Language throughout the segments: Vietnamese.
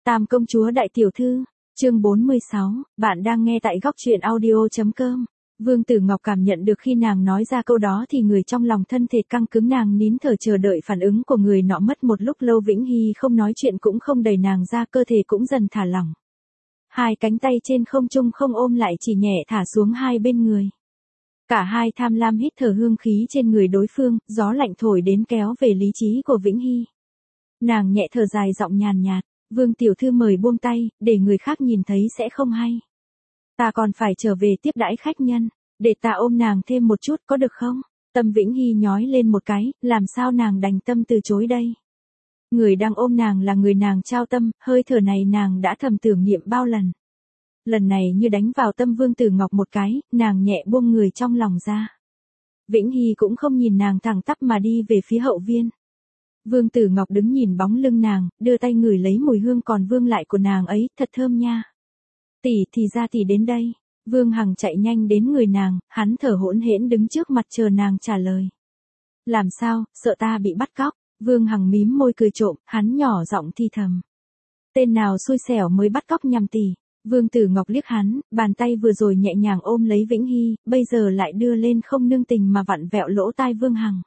Tam công chúa đại tiểu thư, chương 46, bạn đang nghe tại góc truyện audio.com. Vương Tử Ngọc cảm nhận được khi nàng nói ra câu đó thì người trong lòng thân thể căng cứng, nàng nín thở chờ đợi phản ứng của người nọ. Mất một lúc lâu Vĩnh Hy không nói chuyện cũng không đẩy nàng ra, cơ thể cũng dần thả lỏng. Hai cánh tay trên không trung không ôm lại, chỉ nhẹ thả xuống hai bên người. Cả hai tham lam hít thở hương khí trên người đối phương, gió lạnh thổi đến kéo về lý trí của Vĩnh Hy. Nàng nhẹ thở dài, giọng nhàn nhạt, Vương tiểu thư mời buông tay, để người khác nhìn thấy sẽ không hay. Ta còn phải trở về tiếp đãi khách nhân, để ta ôm nàng thêm một chút có được không? Tâm Vĩnh Hy nhói lên một cái, làm sao nàng đành tâm từ chối đây? Người đang ôm nàng là người nàng trao tâm, hơi thở này nàng đã thầm tưởng niệm bao lần. Lần này như đánh vào tâm Vương Tử Ngọc một cái, nàng nhẹ buông người trong lòng ra. Vĩnh Hy cũng không nhìn nàng, thẳng tắp mà đi về phía hậu viên. Vương Tử Ngọc đứng nhìn bóng lưng nàng, đưa tay ngửi lấy mùi hương còn vương lại của nàng ấy, thật thơm nha. Tỷ thì ra tỷ đến đây. Vương Hằng chạy nhanh đến người nàng, hắn thở hổn hển đứng trước mặt chờ nàng trả lời. Làm sao, sợ ta bị bắt cóc? Vương Hằng mím môi cười trộm, hắn nhỏ giọng thi thầm. Tên nào xui xẻo mới bắt cóc nhằm tỷ. Vương Tử Ngọc liếc hắn, bàn tay vừa rồi nhẹ nhàng ôm lấy Vĩnh Hy, bây giờ lại đưa lên không nương tình mà vặn vẹo lỗ tai Vương Hằng.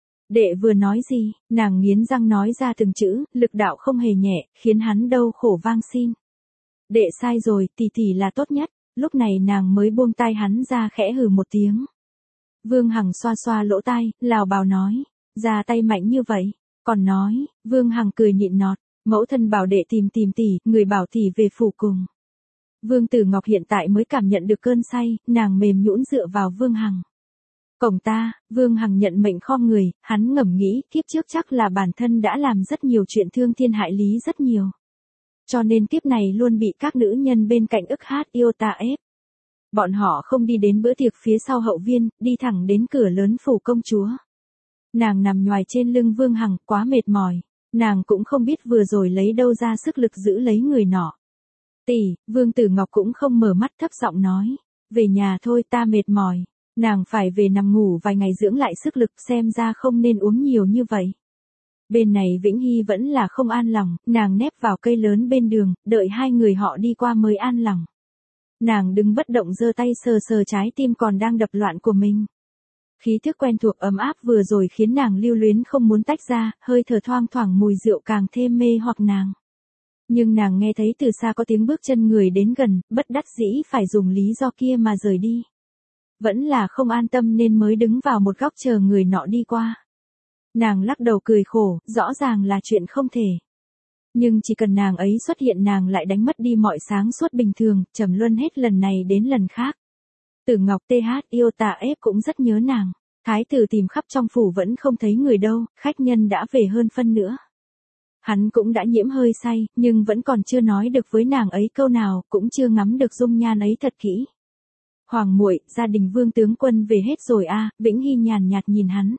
Đệ vừa nói gì? Nàng nghiến răng nói ra từng chữ, lực đạo không hề nhẹ, khiến hắn đau khổ vang xin. Đệ sai rồi, tỷ tỷ là tốt nhất. Lúc này nàng mới buông tay hắn ra, khẽ hừ một tiếng. Vương Hằng xoa xoa lỗ tai, lào bào nói, ra tay mạnh như vậy. Còn nói, Vương Hằng cười nịnh nọt, mẫu thân bảo đệ tìm tỷ, người bảo tỷ về phủ cùng. Vương Tử Ngọc hiện tại mới cảm nhận được cơn say, nàng mềm nhũn dựa vào Vương Hằng. Cổng ta, Vương Hằng nhận mệnh khom người, hắn ngẫm nghĩ, kiếp trước chắc là bản thân đã làm rất nhiều chuyện thương thiên hại lý rất nhiều. Cho nên kiếp này luôn bị các nữ nhân bên cạnh ức hát yêu ta ép. Bọn họ không đi đến bữa tiệc phía sau hậu viên, đi thẳng đến cửa lớn phủ công chúa. Nàng nằm nhoài trên lưng Vương Hằng, quá mệt mỏi. Nàng cũng không biết vừa rồi lấy đâu ra sức lực giữ lấy người nọ. Tỷ, Vương Tử Ngọc cũng không mở mắt, thấp giọng nói. Về nhà thôi, ta mệt mỏi. Nàng phải về nằm ngủ vài ngày dưỡng lại sức lực, xem ra không nên uống nhiều như vậy. Bên này Vĩnh Hy vẫn là không an lòng, nàng nép vào cây lớn bên đường, đợi hai người họ đi qua mới an lòng. Nàng đứng bất động, giơ tay sờ sờ trái tim còn đang đập loạn của mình. Khí thức quen thuộc ấm áp vừa rồi khiến nàng lưu luyến không muốn tách ra, hơi thở thoang thoảng mùi rượu càng thêm mê hoặc nàng. Nhưng nàng nghe thấy từ xa có tiếng bước chân người đến gần, bất đắc dĩ phải dùng lý do kia mà rời đi. Vẫn là không an tâm nên mới đứng vào một góc chờ người nọ đi qua. Nàng lắc đầu cười khổ, rõ ràng là chuyện không thể. Nhưng chỉ cần nàng ấy xuất hiện nàng lại đánh mất đi mọi sáng suốt bình thường, trầm luân hết lần này đến lần khác. Tử Ngọc TH yêu ta ép cũng rất nhớ nàng. Thái tử tìm khắp trong phủ vẫn không thấy người đâu, khách nhân đã về hơn phân nữa. Hắn cũng đã nhiễm hơi say, nhưng vẫn còn chưa nói được với nàng ấy câu nào, cũng chưa ngắm được dung nhan ấy thật kỹ. Hoàng muội, gia đình Vương tướng quân về hết rồi à? Vĩnh Hy nhàn nhạt nhìn hắn.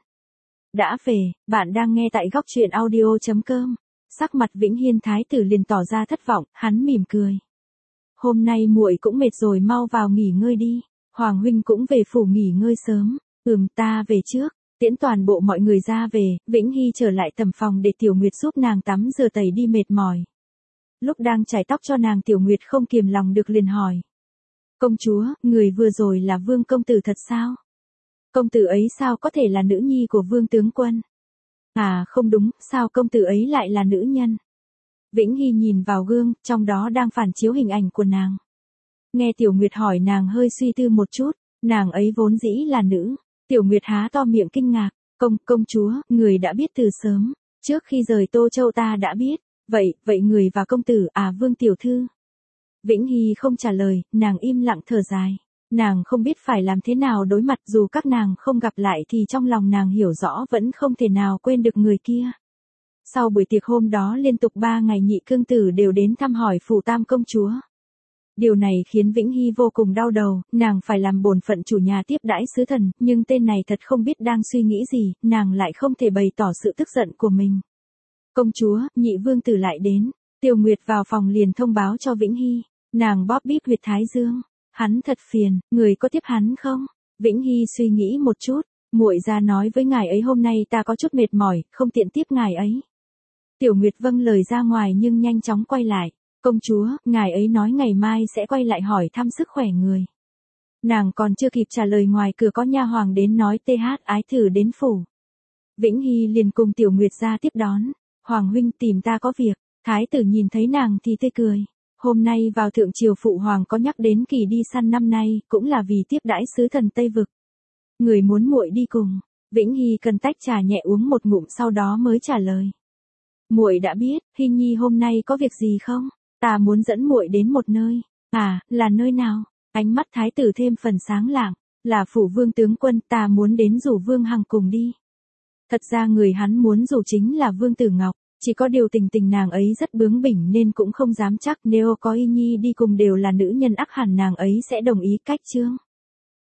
Đã về, bạn đang nghe tại góc truyện audio.com. Sắc mặt Vĩnh Hiên thái tử liền tỏ ra thất vọng, hắn mỉm cười. Hôm nay muội cũng mệt rồi, mau vào nghỉ ngơi đi. Hoàng huynh cũng về phủ nghỉ ngơi sớm. Ta về trước. Tiễn toàn bộ mọi người ra về, Vĩnh Hy trở lại tầm phòng để Tiểu Nguyệt giúp nàng tắm rửa tẩy đi mệt mỏi. Lúc đang chải tóc cho nàng, Tiểu Nguyệt không kiềm lòng được liền hỏi. Công chúa, người vừa rồi là Vương công tử thật sao? Công tử ấy sao có thể là nữ nhi của Vương tướng quân? À không đúng, sao công tử ấy lại là nữ nhân? Vĩnh Hy nhìn vào gương, trong đó đang phản chiếu hình ảnh của nàng. Nghe Tiểu Nguyệt hỏi nàng hơi suy tư một chút, nàng ấy vốn dĩ là nữ. Tiểu Nguyệt há to miệng kinh ngạc, công chúa, người đã biết từ sớm, trước khi rời Tô Châu ta đã biết, vậy người và công tử à? Vương tiểu thư. Vĩnh Hy không trả lời, nàng im lặng thở dài. Nàng không biết phải làm thế nào đối mặt, dù các nàng không gặp lại thì trong lòng nàng hiểu rõ vẫn không thể nào quên được người kia. Sau buổi tiệc hôm đó liên tục 3 ngày nhị cương tử đều đến thăm hỏi phủ tam công chúa. Điều này khiến Vĩnh Hy vô cùng đau đầu, nàng phải làm bổn phận chủ nhà tiếp đãi sứ thần, nhưng tên này thật không biết đang suy nghĩ gì, nàng lại không thể bày tỏ sự tức giận của mình. Công chúa, nhị vương tử lại đến. Tiểu Nguyệt vào phòng liền thông báo cho Vĩnh Hy, nàng bóp bíp huyệt thái dương. Hắn thật phiền, người có tiếp hắn không? Vĩnh Hy suy nghĩ một chút, muội ra nói với ngài ấy hôm nay ta có chút mệt mỏi, không tiện tiếp ngài ấy. Tiểu Nguyệt vâng lời ra ngoài nhưng nhanh chóng quay lại. Công chúa, ngài ấy nói ngày mai sẽ quay lại hỏi thăm sức khỏe người. Nàng còn chưa kịp trả lời ngoài cửa có nha hoàng đến nói TH ái thử đến phủ. Vĩnh Hy liền cùng Tiểu Nguyệt ra tiếp đón. Hoàng huynh tìm ta có việc. Thái tử nhìn thấy nàng thì tươi cười. Hôm nay vào thượng triều phụ hoàng có nhắc đến kỳ đi săn năm nay, cũng là vì tiếp đãi sứ thần Tây Vực. Người muốn muội đi cùng. Vĩnh Hy cần tách trà nhẹ uống một ngụm sau đó mới trả lời. Muội đã biết, Hy Nhi hôm nay có việc gì không? Ta muốn dẫn muội đến một nơi. À, là nơi nào? Ánh mắt thái tử thêm phần sáng lạng. Là phủ vương tướng quân, ta muốn đến rủ Vương Hằng cùng đi. Thật ra người hắn muốn rủ chính là Vương Tử Ngọc. Chỉ có điều tình nàng ấy rất bướng bỉnh nên cũng không dám chắc nếu có Y Nhi đi cùng đều là nữ nhân ắt hẳn nàng ấy sẽ đồng ý cách chương.